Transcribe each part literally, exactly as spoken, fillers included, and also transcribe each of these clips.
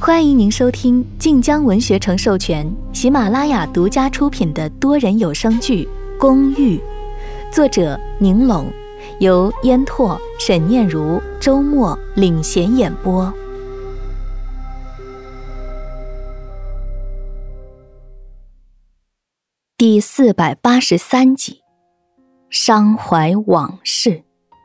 欢迎您收听晋江文学城授权、喜马拉雅独家出品的多人有声剧《公寓》，作者宁拢，由烟拓、沈念如、周末领衔演播。第四百八十三集，伤怀往事。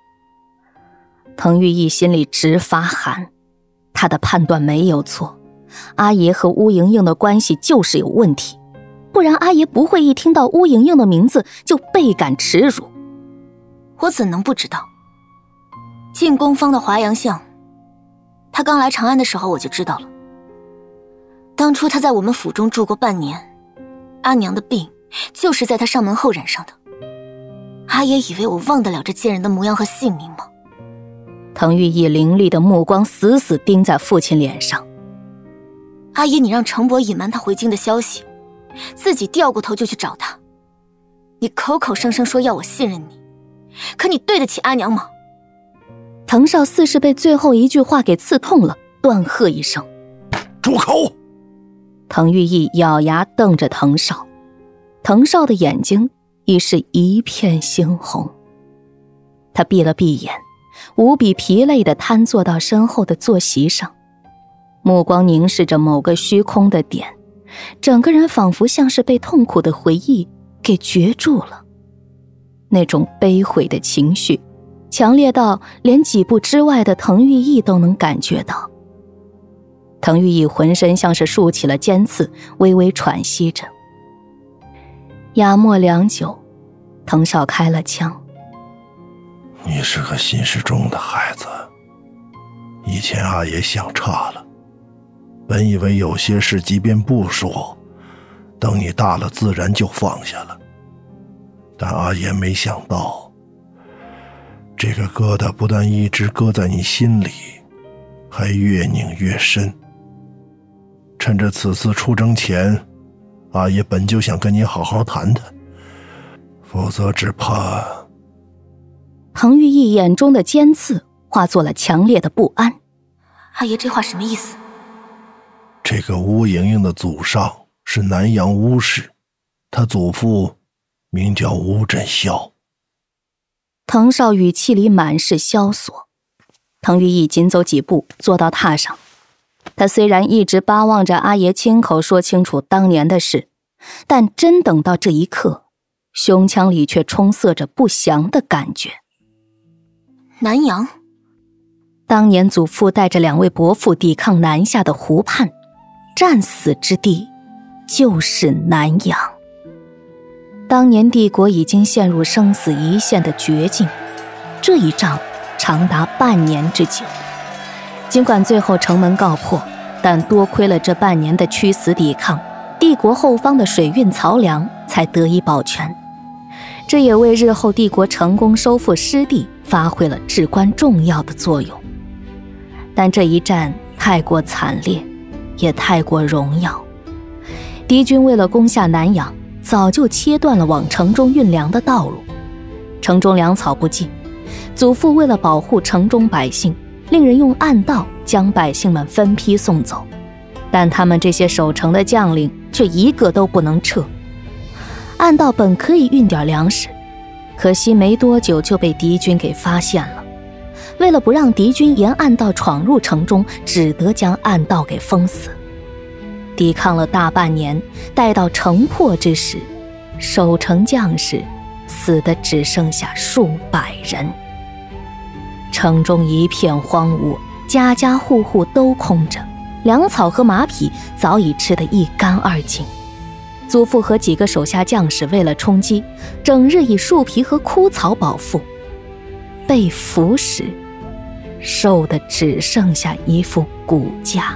滕玉义心里直发寒，他的判断没有错，阿爷和乌莹莹的关系就是有问题，不然阿爷不会一听到乌莹莹的名字就倍感耻辱。 我怎能不知道？进宫方的华阳巷，他刚来长安的时候我就知道了。当初他在我们府中住过半年，阿娘的病就是在他上门后染上的。阿爷以为我忘得了这贱人的模样和姓名吗？ 滕玉义凌厉的目光死死盯在父亲脸上。 阿爷，你让程伯隐瞒他回京的消息，自己掉过头就去找他。你口口声声说要我信任你，可你对得起阿娘吗？ 滕少似是被最后一句话给刺痛了，断喝一声： 住口！ 滕玉义咬牙瞪着滕少，滕少的眼睛已是一片猩红。他闭了闭眼，无比疲累地瘫坐到身后的坐席上，目光凝视着某个虚空的点，整个人仿佛像是被痛苦的回忆给攫住了。那种悲悔的情绪强烈到连几步之外的滕玉义都能感觉到。滕玉义浑身像是竖起了尖刺，微微喘息着。哑默良久，滕少开了腔： 你是个心事重的孩子，以前阿爷想差了，本以为有些事即便不说，等你大了自然就放下了，但阿爷没想到，这个疙瘩不但一直搁在你心里，还越拧越深。趁着此次出征前，阿爷本就想跟你好好谈谈，否则只怕…… 滕玉义眼中的尖刺化作了强烈的不安。 阿爷这话什么意思？ 这个乌莹莹的祖上是南阳乌氏，他祖父名叫乌振霄。 滕少语气里满是萧索。滕玉义紧走几步坐到榻上，他虽然一直巴望着阿爷亲口说清楚当年的事，但真等到这一刻，胸腔里却充塞着不祥的感觉。 南阳， 当年祖父带着两位伯父抵抗南下的湖畔，战死之地就是南阳。当年帝国已经陷入生死一线的绝境，这一仗长达半年之久。尽管最后城门告破，但多亏了这半年的屈死抵抗，帝国后方的水运漕粮才得以保全。这也为日后帝国成功收复失地发挥了至关重要的作用。但这一战太过惨烈，也太过荣耀。敌军为了攻下南阳，早就切断了往城中运粮的道路，城中粮草不进，祖父为了保护城中百姓，令人用暗道将百姓们分批送走，但他们这些守城的将领却一个都不能撤。暗道本可以运点粮食，可惜没多久就被敌军给发现了。为了不让敌军沿暗道闯入城中，只得将暗道给封死。抵抗了大半年，待到城破之时，守城将士死的只剩下数百人。城中一片荒芜，家家户户都空着，粮草和马匹早已吃得一干二净。祖父和几个手下将士为了充饥，整日以树皮和枯草饱腹，被俘时瘦的只剩下一副骨架。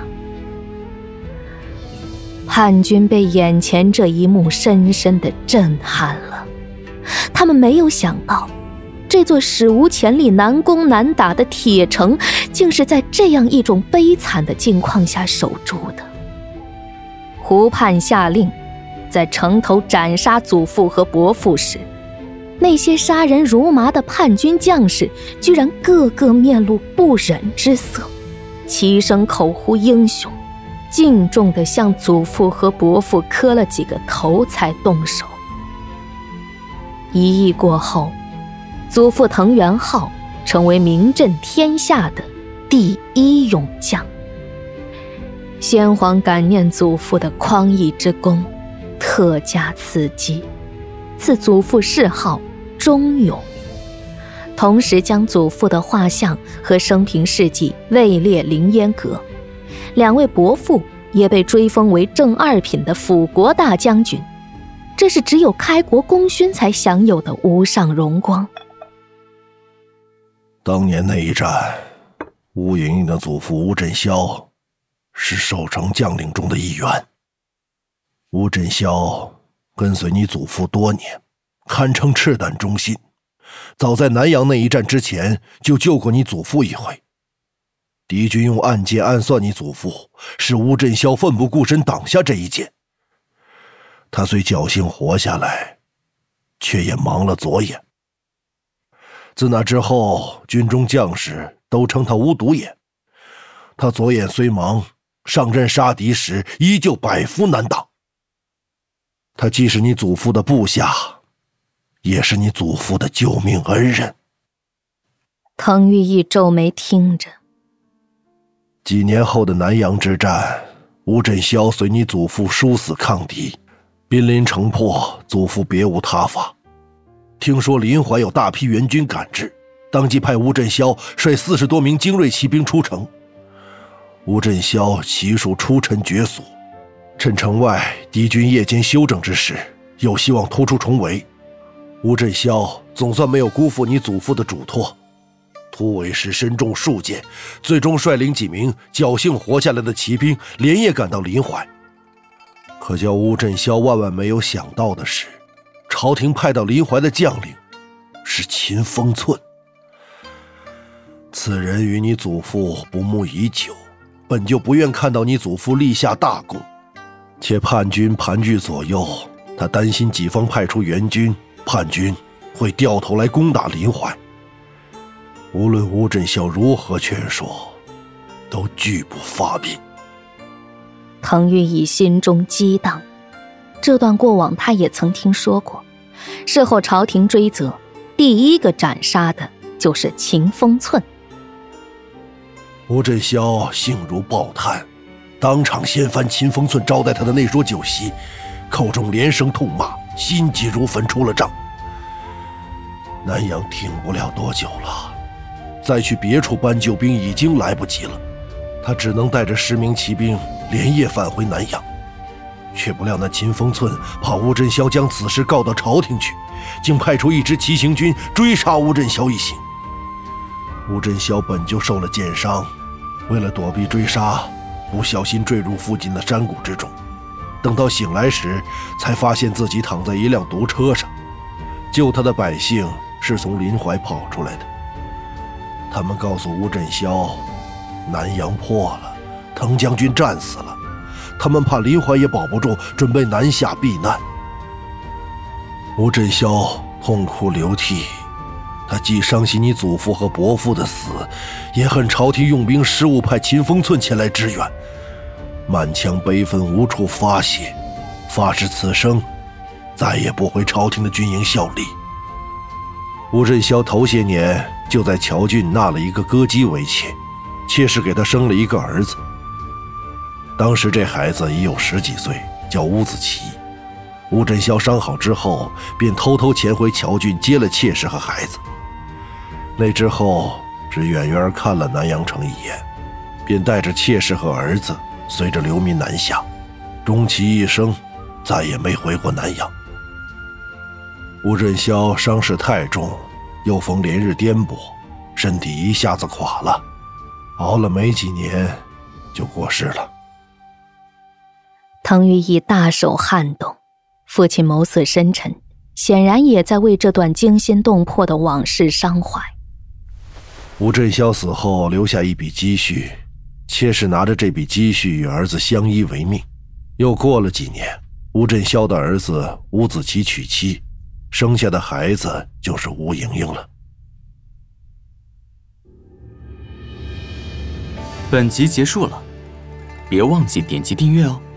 叛军被眼前这一幕深深地震撼了，他们没有想到，这座史无前例难攻难打的铁城，竟是在这样一种悲惨的境况下守住的。胡叛下令在城头斩杀祖父和伯父时，那些杀人如麻的叛军将士居然个个面露不忍之色，齐声口呼英雄， 敬重地向祖父和伯父磕了几个头才动手。一役过后，祖父藤原浩成为名震天下的第一勇将。先皇感念祖父的匡义之功，特加赐基，赐祖父谥号忠勇，同时将祖父的画像和生平事迹位列凌烟阁。两位伯父也被追封为正二品的辅国大将军，这是只有开国功勋才享有的无上荣光。 当年那一战，乌莹莹的祖父乌振霄是守城将领中的一员。乌振霄跟随你祖父多年，堪称赤胆忠心，早在南阳那一战之前就救过你祖父一回。敌军用暗箭暗算你祖父，是乌振霄奋不顾身挡下这一箭。他虽侥幸活下来，却也盲了左眼。自那之后，军中将士都称他乌独眼。他左眼虽盲，上阵杀敌时依旧百夫难挡。他既是你祖父的部下，也是你祖父的救命恩人。 滕玉义皱眉听着。 几年后的南阳之战，乌振霄随你祖父殊死抗敌，濒临城破，祖父别无他法。听说临淮有大批援军赶至，当即派乌振霄率四十多名精锐骑兵出城。乌振霄骑术出尘绝俗，趁城外敌军夜间休整之时，有希望突出重围。乌振霄总算没有辜负你祖父的嘱托，突围时身中数箭，最终率领几名侥幸活下来的骑兵连夜赶到临淮。可叫乌振霄万万没有想到的是，朝廷派到临淮的将领是秦风寸。此人与你祖父不睦已久，本就不愿看到你祖父立下大功，且叛军盘踞左右，他担心己方派出援军，叛军会掉头来攻打临淮。无论乌振霄如何劝说，都拒不发兵。 滕玉义心中激荡，这段过往他也曾听说过。事后朝廷追责，第一个斩杀的就是秦风寸。 乌振霄性如暴炭，当场掀翻秦风寸招待他的那桌酒席，口中连声痛骂，心急如焚出了帐。南阳挺不了多久了，再去别处搬救兵已经来不及了。他只能带着十名骑兵连夜返回南阳，却不料那秦风寸怕乌振霄将此事告到朝廷去，竟派出一支骑行军追杀乌振霄一行。乌振霄本就受了箭伤，为了躲避追杀，不小心坠入附近的山谷之中。等到醒来时，才发现自己躺在一辆毒车上。救他的百姓是从临淮跑出来的，他们告诉乌振霄，南阳破了，滕将军战死了，他们怕临淮也保不住，准备南下避难。乌振霄痛哭流涕，他既伤心你祖父和伯父的死，也恨朝廷用兵失误，派秦风寸前来支援，满腔悲愤无处发泄，发誓此生再也不回朝廷的军营效力。乌振霄头些年就在乔郡纳了一个歌姬为妾，妾室给他生了一个儿子。当时这孩子已有十几岁，叫乌子琪。乌振霄伤好之后，便偷偷潜回乔郡接了妾室和孩子。那之后只远远看了南阳城一眼，便带着妾室和儿子随着流民南下，终其一生再也没回过南阳。乌振霄伤势太重，又逢连日颠簸，身体一下子垮了，熬了没几年就过世了。 滕玉义大手撼动，父亲眸色深沉，显然也在为这段惊心动魄的往事伤怀。 乌振霄死后留下一笔积蓄，妾室拿着这笔积蓄与儿子相依为命。又过了几年，乌振霄的儿子乌子琪娶妻，生下的孩子就是乌莹莹了。 本集结束了， 别忘记点击订阅哦。